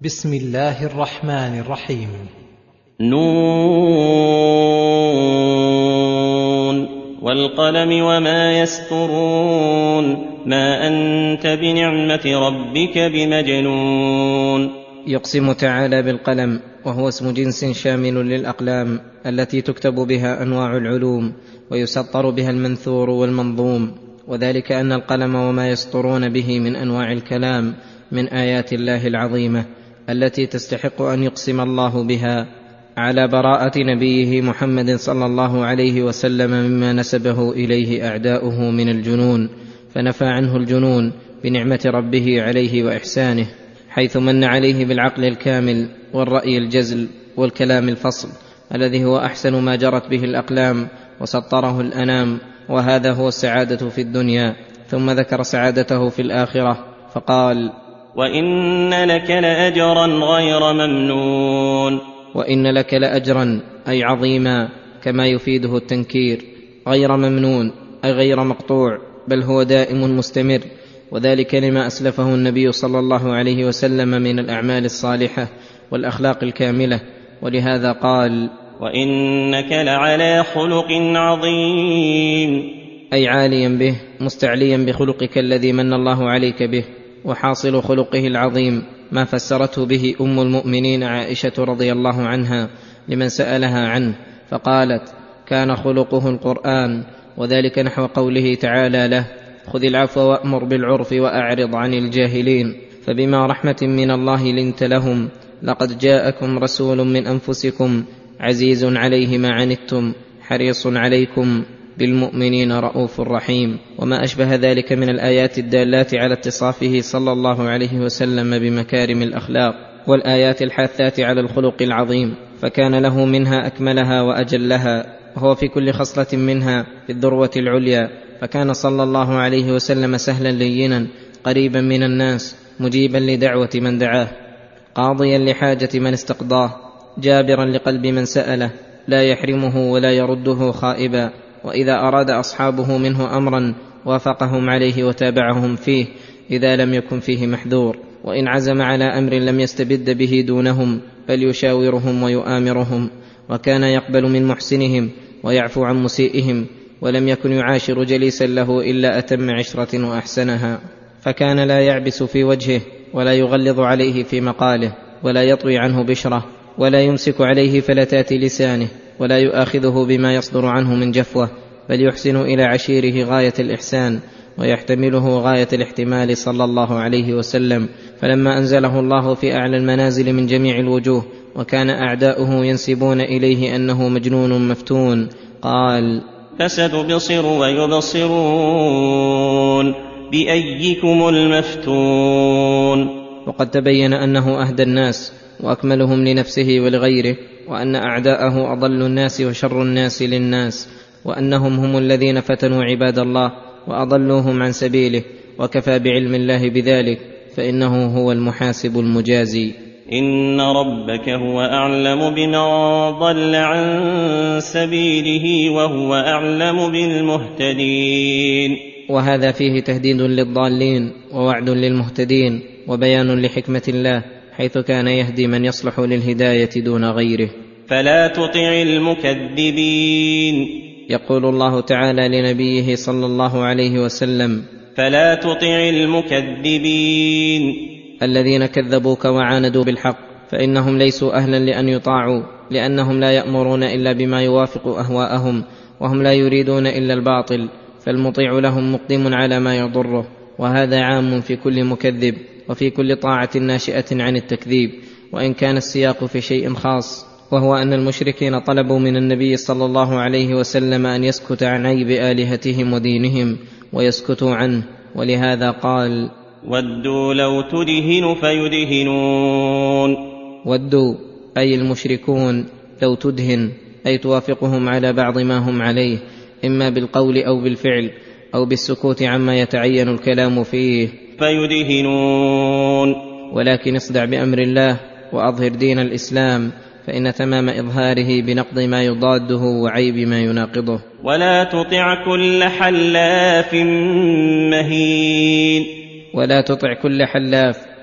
بسم الله الرحمن الرحيم. نون والقلم وما يسطرون ما أنت بنعمة ربك بمجنون. يقسم تعالى بالقلم، وهو اسم جنس شامل للأقلام التي تكتب بها أنواع العلوم ويسطر بها المنثور والمنظوم، وذلك أن القلم وما يسطرون به من أنواع الكلام من آيات الله العظيمة التي تستحق أن يقسم الله بها على براءة نبيه محمد صلى الله عليه وسلم مما نسبه إليه أعداؤه من الجنون، فنفى عنه الجنون بنعمة ربه عليه وإحسانه، حيث من عليه بالعقل الكامل والرأي الجزل والكلام الفصل الذي هو أحسن ما جرت به الأقلام وسطره الأنام، وهذا هو السعادة في الدنيا. ثم ذكر سعادته في الآخرة فقال: وإن لك لأجرا غير ممنون. وإن لك لأجرا أي عظيما، كما يفيده التنكير، غير ممنون أي غير مقطوع، بل هو دائم مستمر، وذلك لما أسلفه النبي صلى الله عليه وسلم من الأعمال الصالحة والأخلاق الكاملة. ولهذا قال: وإنك لعلى خلق عظيم، أي عاليا به مستعليا بخلقك الذي من الله عليك به. وحاصل خلقه العظيم ما فسرته به أم المؤمنين عائشة رضي الله عنها لمن سألها عنه، فقالت: كان خلقه القرآن، وذلك نحو قوله تعالى له: خذ العفو وأمر بالعرف وأعرض عن الجاهلين. فبما رحمة من الله لنت لهم، لقد جاءكم رسول من أنفسكم عزيز عليه ما عنتم حريص عليكم بالمؤمنين رؤوف رحيم. وما أشبه ذلك من الآيات الدالات على اتصافه صلى الله عليه وسلم بمكارم الأخلاق، والآيات الحاثات على الخلق العظيم، فكان له منها أكملها وأجلها، وهو في كل خصلة منها في الذروة العليا. فكان صلى الله عليه وسلم سهلا لينا قريبا من الناس، مجيبا لدعوة من دعاه، قاضيا لحاجة من استقضاه، جابرا لقلب من سأله، لا يحرمه ولا يرده خائبا. وإذا أراد أصحابه منه أمرا وافقهم عليه وتابعهم فيه إذا لم يكن فيه محذور، وإن عزم على أمر لم يستبد به دونهم بل يشاورهم ويؤامرهم. وكان يقبل من محسنهم ويعفو عن مسيئهم، ولم يكن يعاشر جليسا له إلا أتم عشرة وأحسنها. فكان لا يعبس في وجهه، ولا يغلظ عليه في مقاله، ولا يطوي عنه بشره، ولا يمسك عليه فلتات لسانه، ولا يؤاخذه بما يصدر عنه من جفوة، بل يحسن إلى عشيره غاية الإحسان، ويحتمله غاية الاحتمال صلى الله عليه وسلم. فلما أنزله الله في أعلى المنازل من جميع الوجوه، وكان أعداؤه ينسبون إليه أنه مجنون مفتون، قال: فستبصر ويبصرون بأيكم المفتون. وقد تبين أنه أهدى الناس وأكملهم لنفسه ولغيره، وأن أعداءه أضل الناس وشر الناس للناس، وأنهم هم الذين فتنوا عباد الله وأضلوهم عن سبيله، وكفى بعلم الله بذلك، فإنه هو المحاسب المجازي. إن ربك هو أعلم بمن ضل عن سبيله وهو أعلم بالمهتدين. وهذا فيه تهديد للضالين ووعد للمهتدين، وبيان لحكمة الله حيث كان يهدي من يصلح للهداية دون غيره. فلا تطع المكذبين. يقول الله تعالى لنبيه صلى الله عليه وسلم: فلا تطع المكذبين الذين كذبوك وعاندوا بالحق، فإنهم ليسوا أهلا لأن يطاعوا، لأنهم لا يأمرون إلا بما يوافق أهواءهم، وهم لا يريدون إلا الباطل، فالمطيع لهم مقدم على ما يضره. وهذا عام في كل مكذب وفي كل طاعة ناشئة عن التكذيب، وإن كان السياق في شيء خاص، وهو أن المشركين طلبوا من النبي صلى الله عليه وسلم أن يسكت عن عيب آلهتهم ودينهم ويسكتوا عنه، ولهذا قال: ودوا لو تدهن فيدهنون. ودوا أي المشركون لو تدهن أي توافقهم على بعض ما هم عليه، إما بالقول أو بالفعل أو بالسكوت عما يتعين الكلام فيه، فيدهنون. ولكن اصدع بأمر الله وأظهر دين الإسلام، فإن تمام إظهاره بنقض ما يضاده وعيب ما يناقضه. ولا تطع كل حلاف مهين. ولا تطع كل حلاف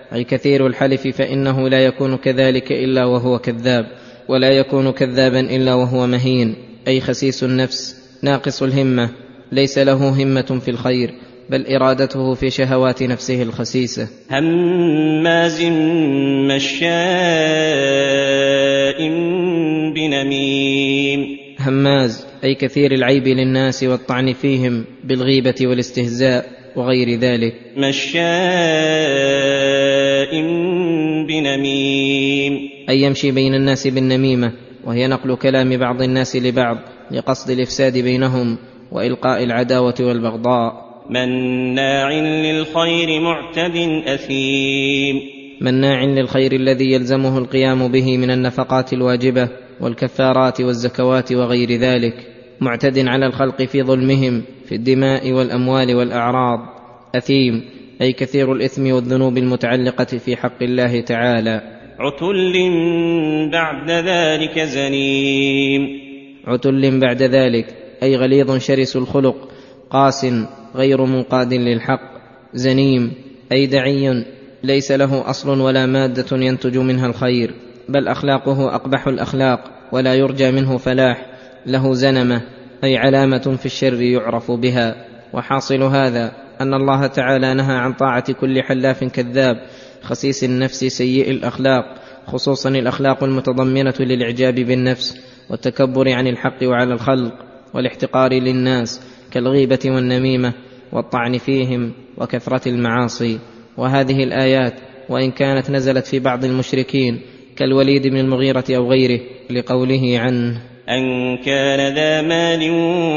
أي كثير الحلف، فإنه لا يكون كذلك إلا وهو كذاب، ولا يكون كذابا إلا وهو مهين، أي خسيس النفس ناقص الهمة، ليس له همة في الخير، بل إرادته في شهوات نفسه الخسيسة. هماز مشاء بنميم. هماز أي كثير العيب للناس والطعن فيهم بالغيبة والاستهزاء وغير ذلك. مشاء بنميم أي يمشي بين الناس بالنميمة، وهي نقل كلام بعض الناس لبعض لقصد الإفساد بينهم وإلقاء العداوة والبغضاء. مناع للخير معتد أثيم. مناع للخير الذي يلزمه القيام به من النفقات الواجبة والكفارات والزكوات وغير ذلك، معتد على الخلق في ظلمهم في الدماء والأموال والأعراض. أثيم أي كثير الإثم والذنوب المتعلقة في حق الله تعالى. عتل بعد ذلك زنيم. عتل بعد ذلك أي غليظ شرس الخلق، قاس غير منقاد للحق. زنيم أي دعي ليس له أصل ولا مادة ينتج منها الخير، بل أخلاقه أقبح الأخلاق ولا يرجى منه فلاح. له زنمة أي علامة في الشر يعرف بها. وحاصل هذا أن الله تعالى نهى عن طاعة كل حلاف كذاب خسيس النفس سيء الأخلاق، خصوصا الأخلاق المتضمنة للإعجاب بالنفس والتكبر عن الحق وعلى الخلق والاحتقار للناس، كالغيبة والنميمة والطعن فيهم وكثرة المعاصي. وهذه الآيات وإن كانت نزلت في بعض المشركين كالوليد بن المغيرة أو غيره، لقوله عنه: أن كان ذا مال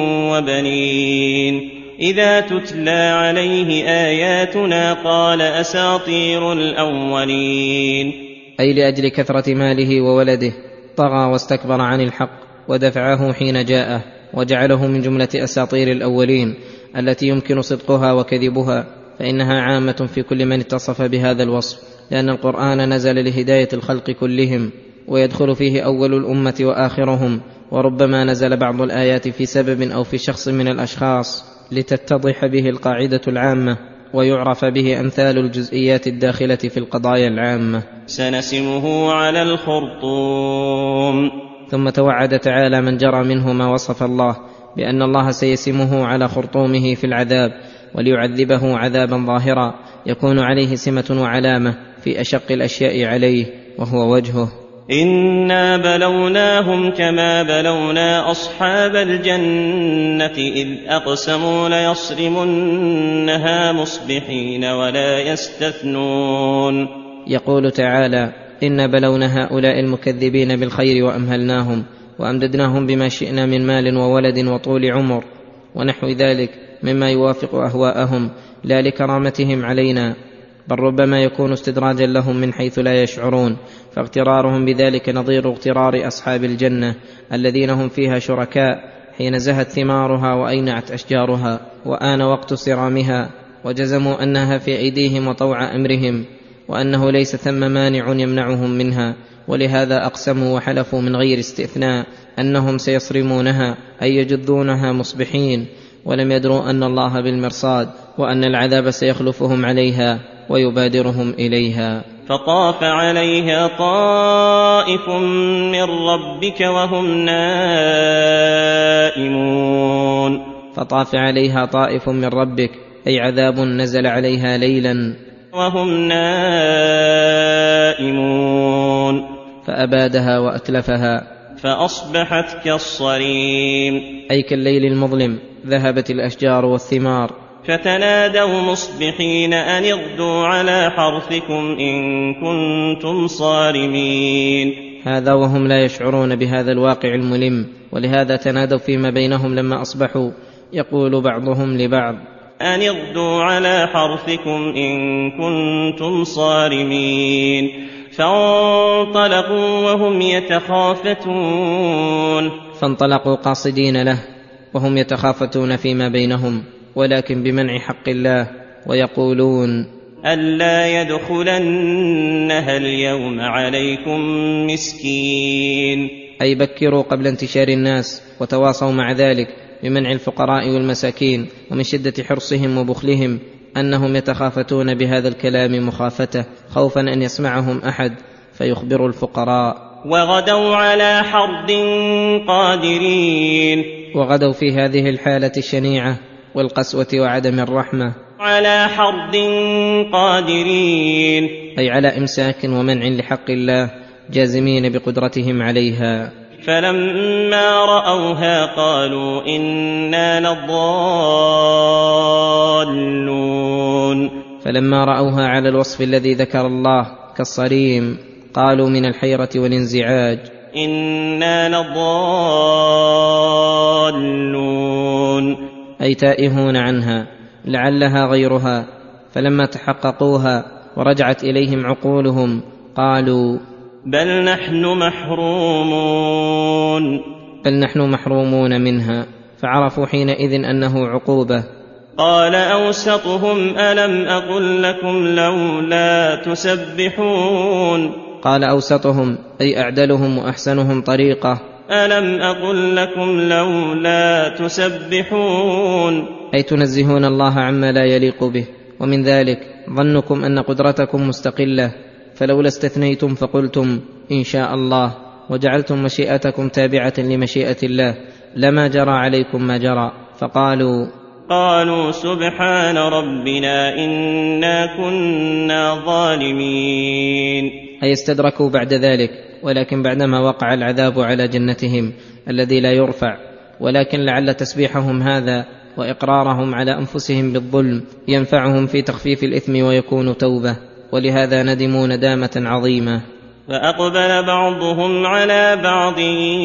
وبنين إذا تتلى عليه آياتنا قال أساطير الأولين. أي لأجل كثرة ماله وولده طغى واستكبر عن الحق ودفعه حين جاءه، وجعله من جملة أساطير الأولين التي يمكن صدقها وكذبها، فإنها عامة في كل من اتصف بهذا الوصف، لأن القرآن نزل لهداية الخلق كلهم، ويدخل فيه أول الأمة وآخرهم، وربما نزل بعض الآيات في سبب أو في شخص من الأشخاص لتتضح به القاعدة العامة ويعرف به أمثال الجزئيات الداخلة في القضايا العامة. سنسمه على الخرطوم. ثم توعد تعالى من جرى منه ما وصف الله بأن الله سيسمه على خرطومه في العذاب، وليعذبه عذابا ظاهرا يكون عليه سمة وعلامة في أشق الأشياء عليه، وهو وجهه: إنا بلوناهم كما بلونا أصحاب الجنة إذ أقسموا ليصرمنها مصبحين ولا يستثنون. يقول تعالى: إنا بلونا هؤلاء المكذبين بالخير وأمهلناهم وأمددناهم بما شئنا من مال وولد وطول عمر ونحو ذلك مما يوافق أهواءهم، لا لكرامتهم علينا، بل ربما يكون استدراجا لهم من حيث لا يشعرون، فاغترارهم بذلك نظير اغترار أصحاب الجنة الذين هم فيها شركاء حين زهت ثمارها وأينعت أشجارها وآن وقت صرامها، وجزموا أنها في أيديهم وطوع أمرهم، وأنه ليس ثم مانع يمنعهم منها، ولهذا أقسموا وحلفوا من غير استثناء أنهم سيصرمونها، أي يجذونها مصبحين، ولم يدروا أن الله بالمرصاد، وأن العذاب سيخلفهم عليها ويبادرهم إليها. فطاف عليها طائف من ربك وهم نائمون. فطاف عليها طائف من ربك أي عذاب نزل عليها ليلا وهم نائمون، فأبادها وأتلفها، فأصبحت كالصريم أي كالليل المظلم، ذهبت الأشجار والثمار. فتنادوا مصبحين أن اغدوا على حرثكم إن كنتم صارمين. هذا وهم لا يشعرون بهذا الواقع الملم، ولهذا تنادوا فيما بينهم لما أصبحوا، يقول بعضهم لبعض: أن اغدوا على حرثكم إن كنتم صارمين. فانطلقوا وهم يتخافتون. فانطلقوا قاصدين له وهم يتخافتون فيما بينهم، ولكن بمنع حق الله، ويقولون: ألا يدخلنها اليوم عليكم مسكين. أي بكروا قبل انتشار الناس، وتواصوا مع ذلك بمنع الفقراء والمساكين، ومن شدة حرصهم وبخلهم أنهم يتخافتون بهذا الكلام مخافته، خوفا أن يسمعهم أحد فيخبر الفقراء. وغدوا على حرد قادرين. وغدوا في هذه الحالة الشنيعة والقسوة وعدم الرحمة على حرد قادرين، أي على إمساك ومنع لحق الله، جازمين بقدرتهم عليها. فلما رأوها قالوا إنا لضالون. فلما رأوها على الوصف الذي ذكر الله كالصريم قالوا من الحيرة والانزعاج إنا لضالون، أي تائهون عنها لعلها غيرها. فلما تحققوها ورجعت إليهم عقولهم قالوا بل نحن محرومون. بل نحن محرومون منها، فعرفوا حينئذ أنه عقوبة. قال أوسطهم ألم أقل لكم لولا تسبحون. قال أوسطهم أي أعدلهم وأحسنهم طريقة، ألم أقل لكم لولا تسبحون، أي تنزهون الله عما لا يليق به. ومن ذلك ظنكم أن قدرتكم مستقلة، فلولا استثنيتم فقلتم إن شاء الله وجعلتم مشيئتكم تابعة لمشيئة الله لما جرى عليكم ما جرى. قالوا سبحان ربنا إنا كنا ظالمين، أي استدركوا بعد ذلك، ولكن بعدما وقع العذاب على جنتهم الذي لا يرفع. ولكن لعل تسبيحهم هذا وإقرارهم على أنفسهم بالظلم ينفعهم في تخفيف الإثم ويكون توبة، ولهذا ندموا ندامة عظيمة. فأقبل بعضهم على بعض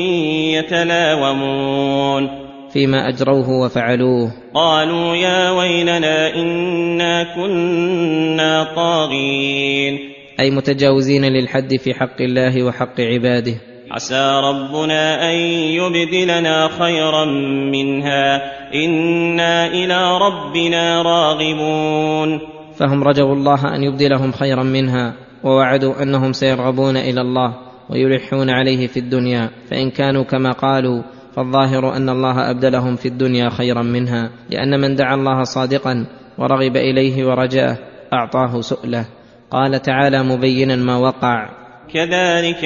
يتلاومون فيما أجروه وفعلوه. قالوا يا ويلنا إنا كنا طاغين، أي متجاوزين للحد في حق الله وحق عباده. عسى ربنا أن يبدلنا خيرا منها إنا إلى ربنا راغبون. فهم رجوا الله أن يبدلهم خيرا منها، ووعدوا أنهم سيرغبون إلى الله ويلحون عليه في الدنيا، فإن كانوا كما قالوا فالظاهر أن الله أبدلهم في الدنيا خيرا منها، لأن من دعا الله صادقا ورغب إليه ورجاه أعطاه سؤله. قال تعالى مبينا ما وقع كذلك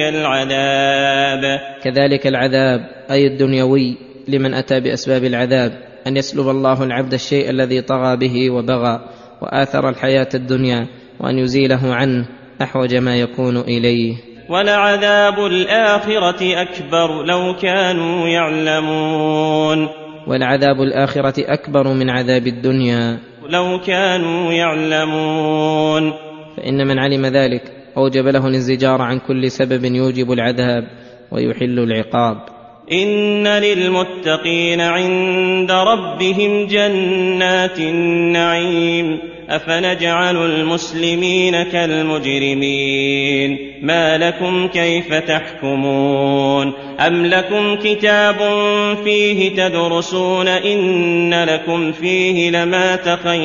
العذاب أي الدنيوي لمن أتى بأسباب العذاب، أن يسلب الله العبد الشيء الذي طغى به وبغى وآثر الحياة الدنيا، وأن يزيله عنه أحوج ما يكون إليه. ولعذاب الآخرة أكبر لو كانوا يعلمون. ولعذاب الآخرة أكبر من عذاب الدنيا لو كانوا يعلمون. فإن من علم ذلك أوجب له الانزجار عن كل سبب يوجب العذاب ويحل العقاب. إن للمتقين عند ربهم جنات النعيم أفنجعل المسلمين كالمجرمين ما لكم كيف تحكمون أم لكم كتاب فيه تدرسون إن لكم فيه لما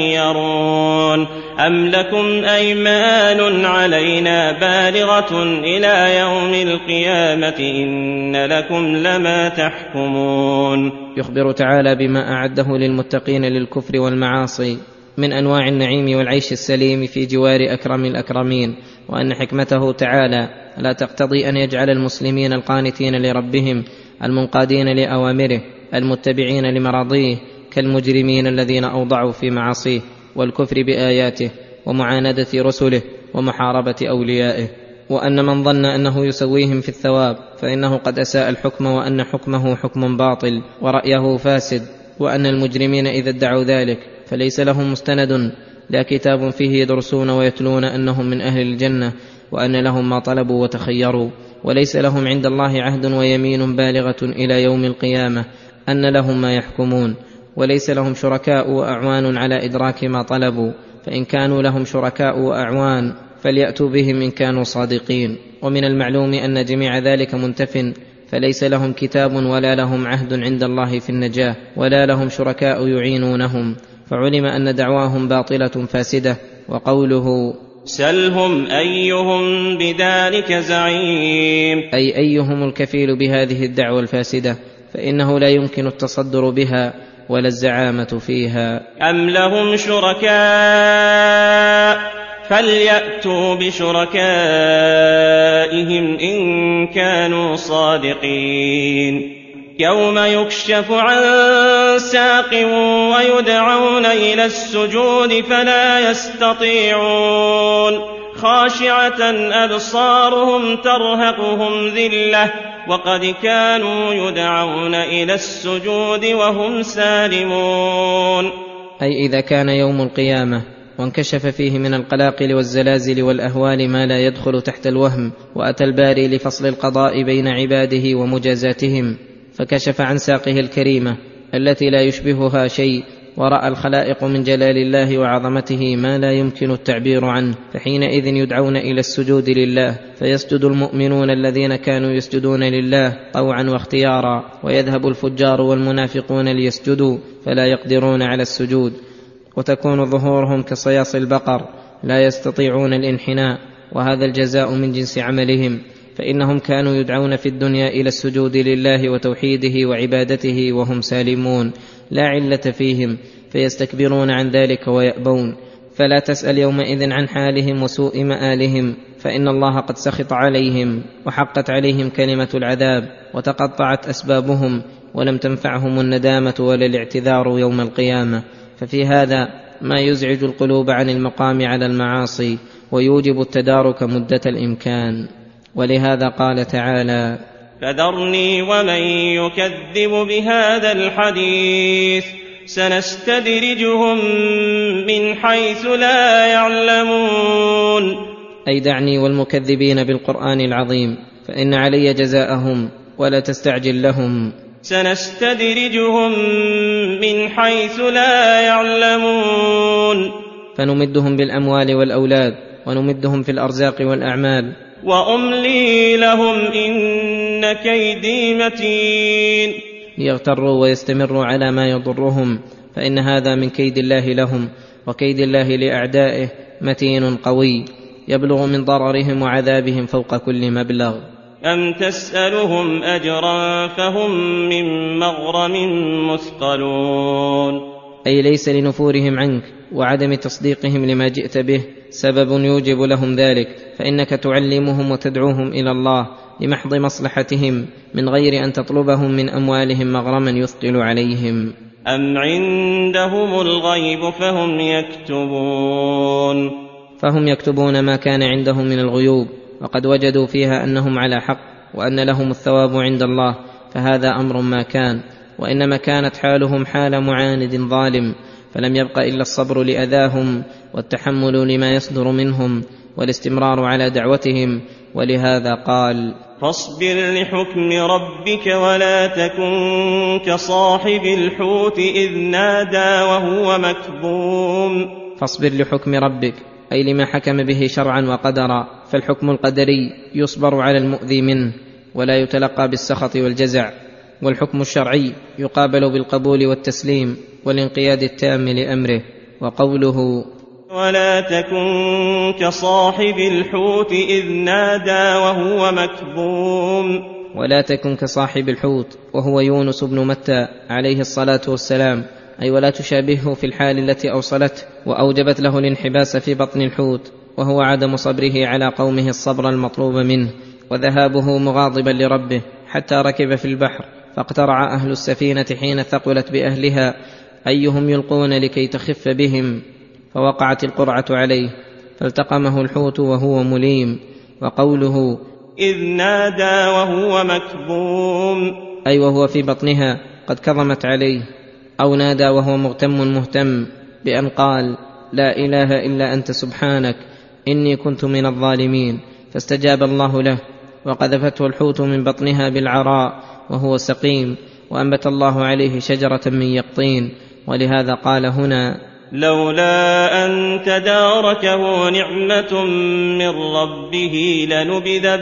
تخيرون أم لكم أيمان علينا بالغة إلى يوم القيامة إن لكم لما تحكمون. يخبر تعالى بما أعده للمتقين للكفر والمعاصي من أنواع النعيم والعيش السليم في جوار أكرم الأكرمين، وأن حكمته تعالى لا تقتضي أن يجعل المسلمين القانتين لربهم المنقادين لأوامره المتبعين لمراضيه كالمجرمين الذين أوضعوا في معاصيه والكفر بآياته ومعاندة رسله ومحاربة أوليائه. وأن من ظن أنه يسويهم في الثواب فإنه قد أساء الحكم، وأن حكمه حكم باطل ورأيه فاسد، وأن المجرمين إذا ادعوا ذلك فليس لهم مستند لا كتاب فيه يدرسون ويتلون أنهم من أهل الجنة وأن لهم ما طلبوا وتخيروا، وليس لهم عند الله عهد ويمين بالغة إلى يوم القيامة أن لهم ما يحكمون، وليس لهم شركاء وأعوان على إدراك ما طلبوا، فإن كانوا لهم شركاء وأعوان فليأتوا بهم إن كانوا صادقين. ومن المعلوم أن جميع ذلك منتف، فليس لهم كتاب ولا لهم عهد عند الله في النجاة ولا لهم شركاء يعينونهم، فعلم أن دعواهم باطلة فاسدة. وقوله سلهم أيهم بذلك زعيم، أي أيهم الكفيل بهذه الدعوة الفاسدة، فإنه لا يمكن التصدر بها ولا الزعامة فيها. أم لهم شركاء فليأتوا بشركائهم إن كانوا صادقين يوم يكشف عن ساق ويدعون إلى السجود فلا يستطيعون خاشعة أبصارهم ترهقهم ذلة وقد كانوا يدعون إلى السجود وهم سالمون. أي إذا كان يوم القيامة وانكشف فيه من القلاقل والزلازل والأهوال ما لا يدخل تحت الوهم، وأتى الباري لفصل القضاء بين عباده ومجازاتهم، فكشف عن ساقه الكريمة التي لا يشبهها شيء، ورأى الخلائق من جلال الله وعظمته ما لا يمكن التعبير عنه، فحينئذ يدعون إلى السجود لله، فيسجد المؤمنون الذين كانوا يسجدون لله طوعا واختيارا، ويذهب الفجار والمنافقون ليسجدوا فلا يقدرون على السجود، وتكون ظهورهم كصياص البقر لا يستطيعون الانحناء، وهذا الجزاء من جنس عملهم، فإنهم كانوا يدعون في الدنيا إلى السجود لله وتوحيده وعبادته وهم سالمون لا علة فيهم، فيستكبرون عن ذلك ويأبون. فلا تسأل يومئذ عن حالهم وسوء مآلهم، فإن الله قد سخط عليهم وحقت عليهم كلمة العذاب وتقطعت أسبابهم، ولم تنفعهم الندامة ولا الاعتذار يوم القيامة. ففي هذا ما يزعج القلوب عن المقام على المعاصي ويوجب التدارك مدة الإمكان. ولهذا قال تعالى: فذرني ومن يكذب بهذا الحديث سنستدرجهم من حيث لا يعلمون. أي دعني والمكذبين بالقرآن العظيم، فإن علي جزاءهم ولا تستعجل لهم. سنستدرجهم من حيث لا يعلمون. فنمدهم بالأموال والأولاد، ونمدهم في الأرزاق والأعمال. وأملي لهم إن كيدي متين. ليغتروا ويستمروا على ما يضرهم، فإن هذا من كيد الله لهم، وكيد الله لأعدائه متين قوي يبلغ من ضررهم وعذابهم فوق كل مبلغ. أم تسألهم أجرا فهم من مغرم مثقلون. أي ليس لنفورهم عنك وعدم تصديقهم لما جئت به سبب يوجب لهم ذلك، فإنك تعلمهم وتدعوهم إلى الله لمحض مصلحتهم من غير أن تطلبهم من أموالهم مغرما يثقل عليهم. أم عندهم الغيب فهم يكتبون ما كان عندهم من الغيوب، وقد وجدوا فيها أنهم على حق وأن لهم الثواب عند الله، فهذا أمر ما كان، وإنما كانت حالهم حال معاند ظالم، فلم يبق إلا الصبر لأذاهم والتحمل لما يصدر منهم والاستمرار على دعوتهم. ولهذا قال: فاصبر لحكم ربك ولا تكن كصاحب الحوت إذ نادى وهو مكظوم. فاصبر لحكم ربك أي لما حكم به شرعا وقدرا، فالحكم القدري يصبر على المؤذي منه ولا يتلقى بالسخط والجزع، والحكم الشرعي يقابل بالقبول والتسليم والانقياد التام لأمره. وقوله: ولا تكن كصاحب الحوت إذ نادى وهو مكظوم. ولا تكن كصاحب الحوت وهو يونس بن متى عليه الصلاة والسلام، أي ولا تشابهه في الحال التي أوصلته وأوجبت له الانحباس في بطن الحوت، وهو عدم صبره على قومه الصبر المطلوب منه، وذهابه مغاضبا لربه حتى ركب في البحر، فاقترع أهل السفينة حين ثقلت بأهلها أيهم يلقون لكي تخف بهم، فوقعت القرعة عليه فالتقمه الحوت وهو مليم. وقوله: إذ نادى وهو مكظوم، أي وهو في بطنها قد كظمت عليه، أو نادى وهو مهتم بأن قال: لا إله إلا أنت سبحانك إني كنت من الظالمين، فاستجاب الله له وقذفته الحوت من بطنها بالعراء وهو سقيم، وأنبت الله عليه شجرة من يقطين. ولهذا قال هنا: لولا أن تداركه نعمة من ربه لنبذ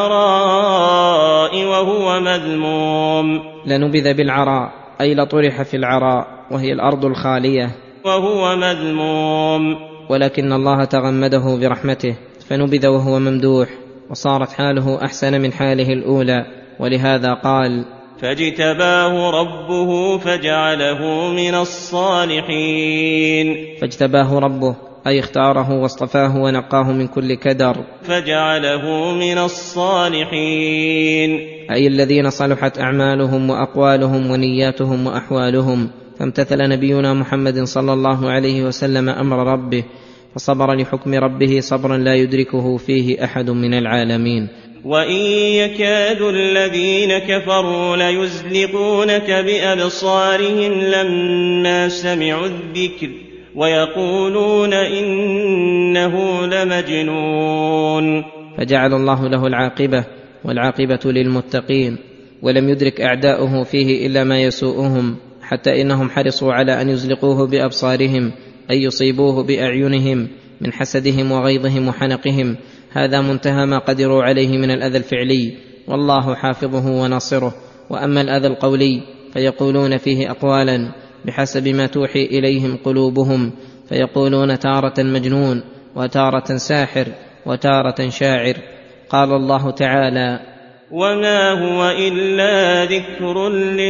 بالعراء وهو مذموم. لنبذ بالعراء أي لطرح في العراء وهي الأرض الخالية وهو مذموم، ولكن الله تغمده برحمته فنبذ وهو ممدوح، وصارت حاله أحسن من حاله الأولى. ولهذا قال: فاجتباه ربه فجعله من الصالحين. فاجتباه ربه أي اختاره واصطفاه ونقاه من كل كدر، فجعله من الصالحين أي الذين صلحت أعمالهم وأقوالهم ونياتهم وأحوالهم. فامتثل نبينا محمد صلى الله عليه وسلم أمر ربه، فصبر لحكم ربه صبرا لا يدركه فيه أحد من العالمين. وإن يكاد الذين كفروا ليزلقونك بأبصارهم لما سمعوا الذكر ويقولون إنه لمجنون. فجعل الله له العاقبة، والعاقبة للمتقين، ولم يدرك أعداؤه فيه إلا ما يسوءهم، حتى إنهم حرصوا على أن يزلقوه بأبصارهم، أي يصيبوه بأعينهم من حسدهم وغيظهم وحنقهم. هذا منتهى ما قدروا عليه من الأذى الفعلي، والله حافظه وناصره. وأما الأذى القولي فيقولون فيه أقوالا بحسب ما توحي إليهم قلوبهم، فيقولون تارة مجنون، وتارة ساحر، وتارة شاعر. قال الله تعالى: وما هو إلا ذكر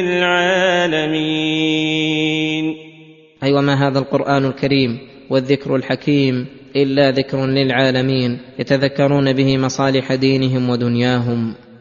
للعالمين. أي وما هذا القرآن الكريم والذكر الحكيم إلا ذكر للعالمين، يتذكرون به مصالح دينهم ودنياهم.